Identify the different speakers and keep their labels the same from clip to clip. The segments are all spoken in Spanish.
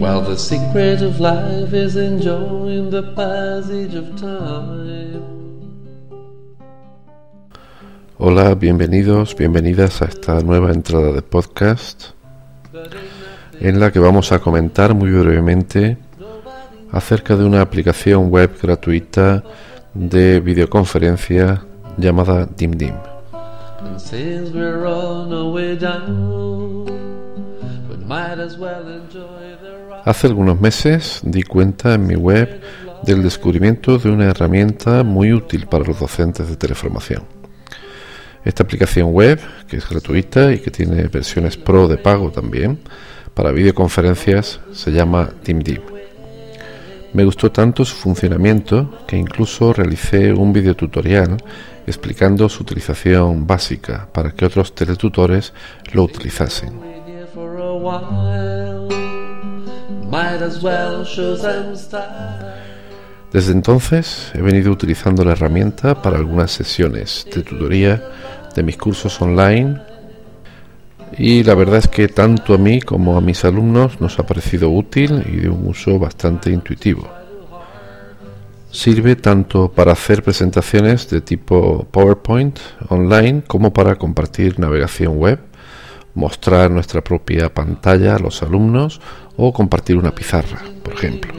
Speaker 1: While the secret of life is enjoying the passage of time.
Speaker 2: Hola, bienvenidos, bienvenidas a esta nueva entrada de podcast en la que vamos a comentar muy brevemente acerca de una aplicación web gratuita de videoconferencia llamada DimDim. Hace algunos meses di cuenta en mi web del descubrimiento de una herramienta muy útil para los docentes de teleformación. Esta aplicación web, que es gratuita y que tiene versiones pro de pago también, para videoconferencias, se llama DimDim. Me gustó tanto su funcionamiento que incluso realicé un videotutorial explicando su utilización básica para que otros teletutores lo utilizasen. Desde entonces he venido utilizando la herramienta para algunas sesiones de tutoría de mis cursos online y la verdad es que tanto a mí como a mis alumnos nos ha parecido útil y de un uso bastante intuitivo. Sirve tanto para hacer presentaciones de tipo PowerPoint online como para compartir navegación web, mostrar nuestra propia pantalla a los alumnos o compartir una pizarra, por ejemplo.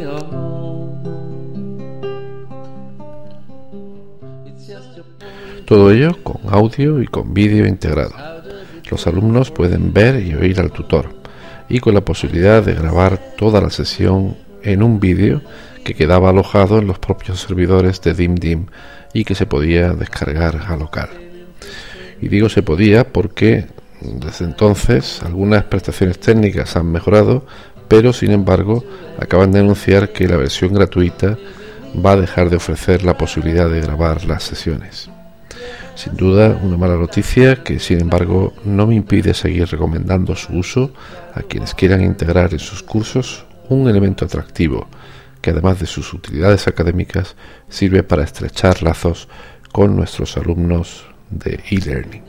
Speaker 2: Todo ello con audio y con vídeo integrado. Los alumnos pueden ver y oír al tutor y con la posibilidad de grabar toda la sesión en un vídeo que quedaba alojado en los propios servidores de DimDim y que se podía descargar a local. Y digo se podía porque desde entonces algunas prestaciones técnicas han mejorado, pero sin embargo acaban de anunciar que la versión gratuita va a dejar de ofrecer la posibilidad de grabar las sesiones. Sin duda, una mala noticia que, sin embargo, no me impide seguir recomendando su uso a quienes quieran integrar en sus cursos un elemento atractivo que, además de sus utilidades académicas, sirve para estrechar lazos con nuestros alumnos de e-learning.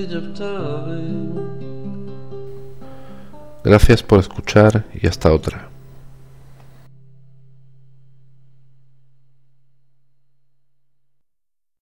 Speaker 2: Gracias por escuchar y hasta otra.